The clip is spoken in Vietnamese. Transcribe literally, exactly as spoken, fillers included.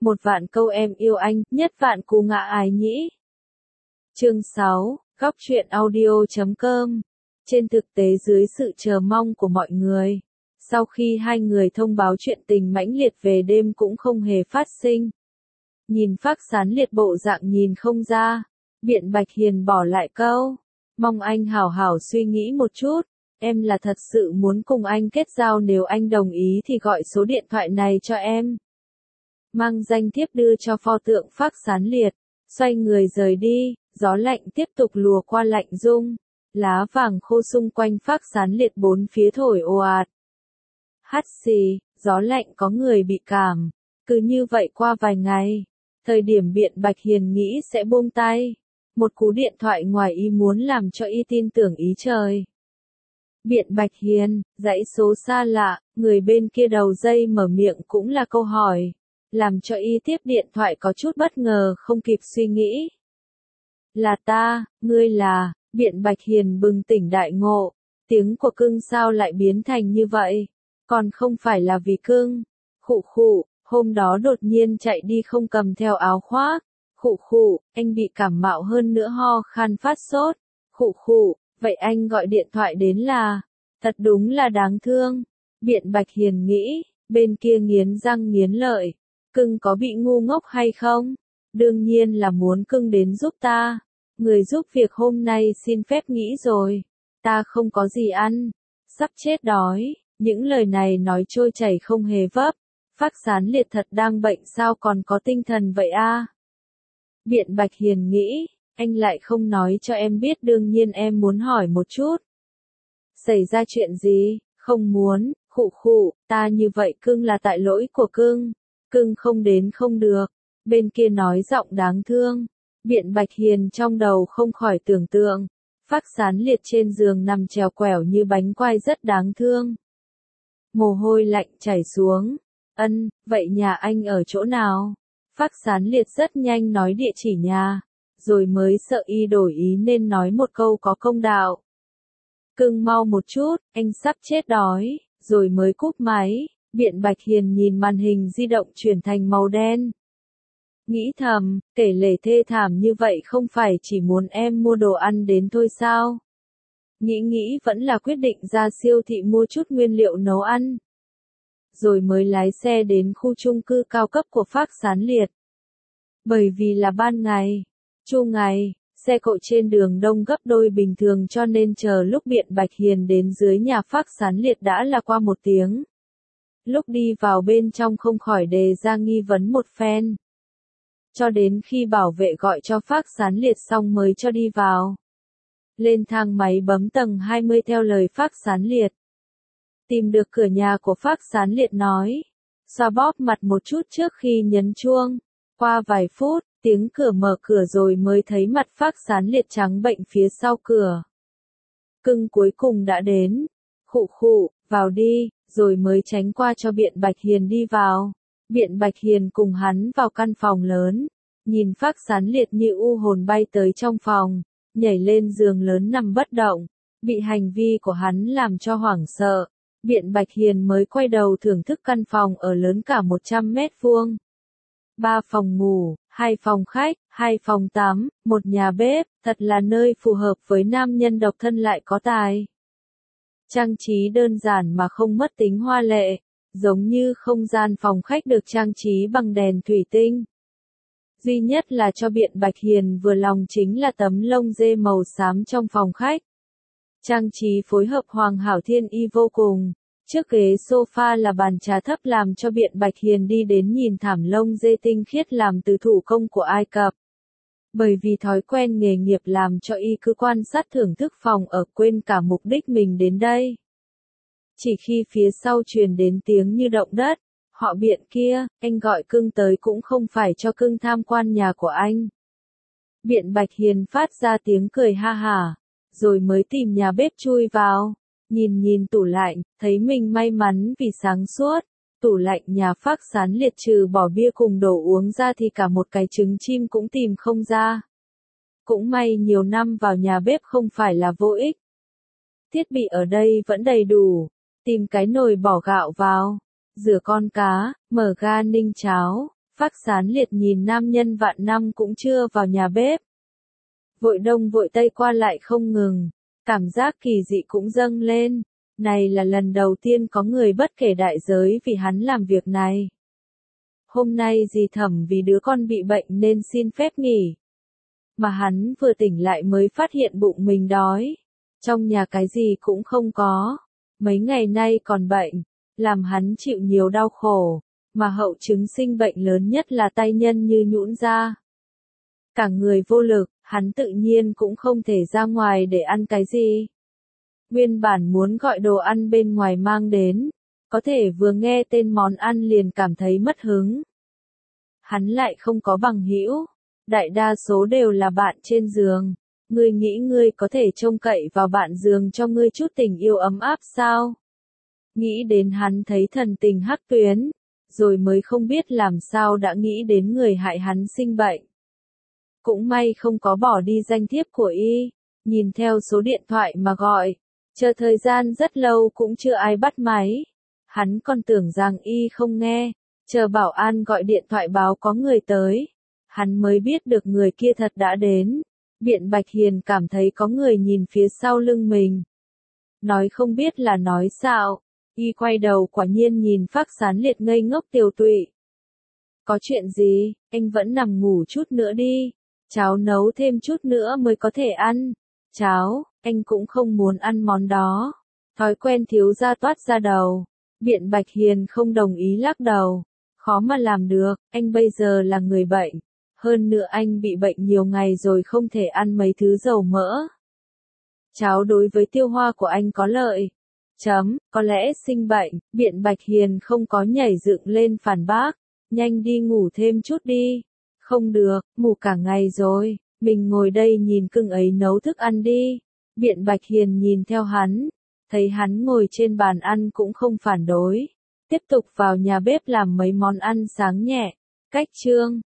Một vạn câu em yêu anh, nhất vạn cú ngã ái nhĩ. Chương sáu, góc truyện audio chấm com. Trên thực tế dưới sự chờ mong của mọi người, sau khi hai người thông báo chuyện tình mãnh liệt về đêm cũng không hề phát sinh. Nhìn Phác Sán Liệt bộ dạng nhìn không ra, Biện Bạch Hiền bỏ lại câu, mong anh hảo hảo suy nghĩ một chút, em là thật sự muốn cùng anh kết giao, nếu anh đồng ý thì gọi số điện thoại này cho em. Mang danh thiếp đưa cho pho tượng Phác Sán Liệt, xoay người rời đi, gió lạnh tiếp tục lùa qua lạnh dung, lá vàng khô xung quanh Phác Sán Liệt bốn phía thổi ồ ạt. Hắt xì, gió lạnh có người bị cảm, cứ như vậy qua vài ngày, thời điểm Biện Bạch Hiền nghĩ sẽ buông tay, một cú điện thoại ngoài ý muốn làm cho y tin tưởng ý trời. Biện Bạch Hiền, dãy số xa lạ, người bên kia đầu dây mở miệng cũng là câu hỏi, làm cho y tiếp điện thoại có chút bất ngờ không kịp suy nghĩ. Là ta, ngươi là, Biện Bạch Hiền bừng tỉnh đại ngộ, tiếng của cưng sao lại biến thành như vậy, còn không phải là vì cưng. Khụ khụ, hôm đó đột nhiên chạy đi không cầm theo áo khoác. Khụ khụ, anh bị cảm mạo hơn nữa ho khan phát sốt. Khụ khụ, vậy anh gọi điện thoại đến là, thật đúng là đáng thương. Biện Bạch Hiền nghĩ, bên kia nghiến răng nghiến lợi, cưng có bị ngu ngốc hay không? Đương nhiên là muốn cưng đến giúp ta. Người giúp việc hôm nay xin phép nghỉ rồi. Ta không có gì ăn. Sắp chết đói. Những lời này nói trôi chảy không hề vấp. Phác Sán Liệt thật đang bệnh sao còn có tinh thần vậy a? À? Biện Bạch Hiền nghĩ, anh lại không nói cho em biết, đương nhiên em muốn hỏi một chút. Xảy ra chuyện gì? Không muốn, khụ khụ, ta như vậy cưng là tại lỗi của cưng. Cưng không đến không được. Bên kia nói giọng đáng thương. Biện Bạch Hiền trong đầu không khỏi tưởng tượng. Phác Sán Liệt trên giường nằm trèo quẻo như bánh quai rất đáng thương. Mồ hôi lạnh chảy xuống. Ân, vậy nhà anh ở chỗ nào? Phác Sán Liệt rất nhanh nói địa chỉ nhà, rồi mới sợ y đổi ý nên nói một câu có công đạo. Cưng mau một chút, anh sắp chết đói, rồi mới cúp máy. Biện Bạch Hiền nhìn màn hình di động chuyển thành màu đen. Nghĩ thầm, kể lể thê thảm như vậy không phải chỉ muốn em mua đồ ăn đến thôi sao? Nghĩ nghĩ vẫn là quyết định ra siêu thị mua chút nguyên liệu nấu ăn. Rồi mới lái xe đến khu chung cư cao cấp của Phác Sán Liệt. Bởi vì là ban ngày, chu ngày, xe cộ trên đường đông gấp đôi bình thường cho nên chờ lúc Biện Bạch Hiền đến dưới nhà Phác Sán Liệt đã là qua một tiếng. Lúc đi vào bên trong không khỏi đề ra nghi vấn một phen. Cho đến khi bảo vệ gọi cho Phác Sán Liệt xong mới cho đi vào. Lên thang máy bấm tầng hai mươi theo lời Phác Sán Liệt. Tìm được cửa nhà của Phác Sán Liệt nói. Xoa bóp mặt một chút trước khi nhấn chuông. Qua vài phút, tiếng cửa mở cửa rồi mới thấy mặt Phác Sán Liệt trắng bệnh phía sau cửa. Cưng cuối cùng đã đến. Khụ khụ, vào đi, rồi mới tránh qua cho Biện Bạch Hiền đi vào. Biện Bạch Hiền cùng hắn vào căn phòng lớn. Nhìn Phác Sán Liệt như u hồn bay tới trong phòng, nhảy lên giường lớn nằm bất động. Bị hành vi của hắn làm cho hoảng sợ. Biện Bạch Hiền mới quay đầu thưởng thức căn phòng ở lớn cả một trăm mét vuông. Ba phòng ngủ, hai phòng khách, hai phòng tắm, một nhà bếp, thật là nơi phù hợp với nam nhân độc thân lại có tài. Trang trí đơn giản mà không mất tính hoa lệ, giống như không gian phòng khách được trang trí bằng đèn thủy tinh. Duy nhất là cho Biện Bạch Hiền vừa lòng chính là tấm lông dê màu xám trong phòng khách. Trang trí phối hợp hoàn hảo thiên y vô cùng. Trước ghế sofa là bàn trà thấp làm cho Biện Bạch Hiền đi đến nhìn thảm lông dê tinh khiết làm từ thủ công của Ai Cập. Bởi vì thói quen nghề nghiệp làm cho y cứ quan sát thưởng thức phòng ở quên cả mục đích mình đến đây. Chỉ khi phía sau truyền đến tiếng như động đất, họ Biện kia, anh gọi cưng tới cũng không phải cho cưng tham quan nhà của anh. Biện Bạch Hiền phát ra tiếng cười ha hả, rồi mới tìm nhà bếp chui vào. Nhìn nhìn tủ lạnh, thấy mình may mắn vì sáng suốt. Tủ lạnh nhà Phác Sán Liệt trừ bỏ bia cùng đồ uống ra thì cả một cái trứng chim cũng tìm không ra. Cũng may nhiều năm vào nhà bếp không phải là vô ích. Thiết bị ở đây vẫn đầy đủ. Tìm cái nồi bỏ gạo vào. Rửa con cá, mở ga ninh cháo. Phác Sán Liệt nhìn nam nhân vạn năm cũng chưa vào nhà bếp. Vội đông vội tây qua lại không ngừng, cảm giác kỳ dị cũng dâng lên. Này là lần đầu tiên có người bất kể đại giới vì hắn làm việc này. Hôm nay dì Thẩm vì đứa con bị bệnh nên xin phép nghỉ. Mà hắn vừa tỉnh lại mới phát hiện bụng mình đói. Trong nhà cái gì cũng không có. Mấy ngày nay còn bệnh, làm hắn chịu nhiều đau khổ. Mà hậu chứng sinh bệnh lớn nhất là tay nhân như nhũn ra. Cả người vô lực, hắn tự nhiên cũng không thể ra ngoài để ăn cái gì. Nguyên bản muốn gọi đồ ăn bên ngoài mang đến, có thể vừa nghe tên món ăn liền cảm thấy mất hứng. Hắn lại không có bằng hữu, đại đa số đều là bạn trên giường. Ngươi nghĩ ngươi có thể trông cậy vào bạn giường cho ngươi chút tình yêu ấm áp sao? Nghĩ đến hắn thấy thần tình hắc tuyến, rồi mới không biết làm sao đã nghĩ đến người hại hắn sinh bệnh. Cũng may không có bỏ đi danh thiếp của y, nhìn theo số điện thoại mà gọi, chờ thời gian rất lâu cũng chưa ai bắt máy. Hắn còn tưởng rằng y không nghe, chờ bảo an gọi điện thoại báo có người tới. Hắn mới biết được người kia thật đã đến. Biện Bạch Hiền cảm thấy có người nhìn phía sau lưng mình. Nói không biết là nói sao, y quay đầu quả nhiên nhìn Phác Sán Liệt ngây ngốc tiều tụy. Có chuyện gì, anh vẫn nằm ngủ chút nữa đi, cháo nấu thêm chút nữa mới có thể ăn. Cháo, anh cũng không muốn ăn món đó. Thói quen thiếu gia toát ra đầu. Biện Bạch Hiền không đồng ý lắc đầu. Khó mà làm được, anh bây giờ là người bệnh. Hơn nữa anh bị bệnh nhiều ngày rồi không thể ăn mấy thứ dầu mỡ. Cháo đối với tiêu hóa của anh có lợi. Chấm, có lẽ sinh bệnh, Biện Bạch Hiền không có nhảy dựng lên phản bác. Nhanh đi ngủ thêm chút đi. Không được, ngủ cả ngày rồi, mình ngồi đây nhìn cưng ấy nấu thức ăn đi. Biện Bạch Hiền nhìn theo hắn, thấy hắn ngồi trên bàn ăn cũng không phản đối. Tiếp tục vào nhà bếp làm mấy món ăn sáng nhẹ. Cách chương